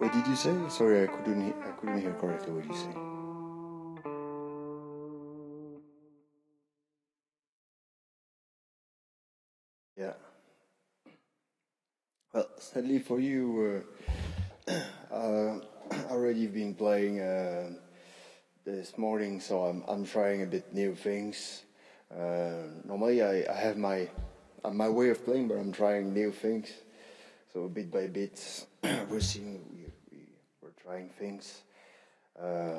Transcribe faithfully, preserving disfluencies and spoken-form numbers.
What did you say? Sorry, I couldn't. He- I couldn't hear correctly what you say. Yeah. Well, sadly for you, uh, uh, already been playing uh, this morning, so I'm I'm trying a bit new things. Uh, normally, I, I have my uh, my way of playing, but I'm trying new things. So bit by bit, we're seeing we, we we're trying things. Uh,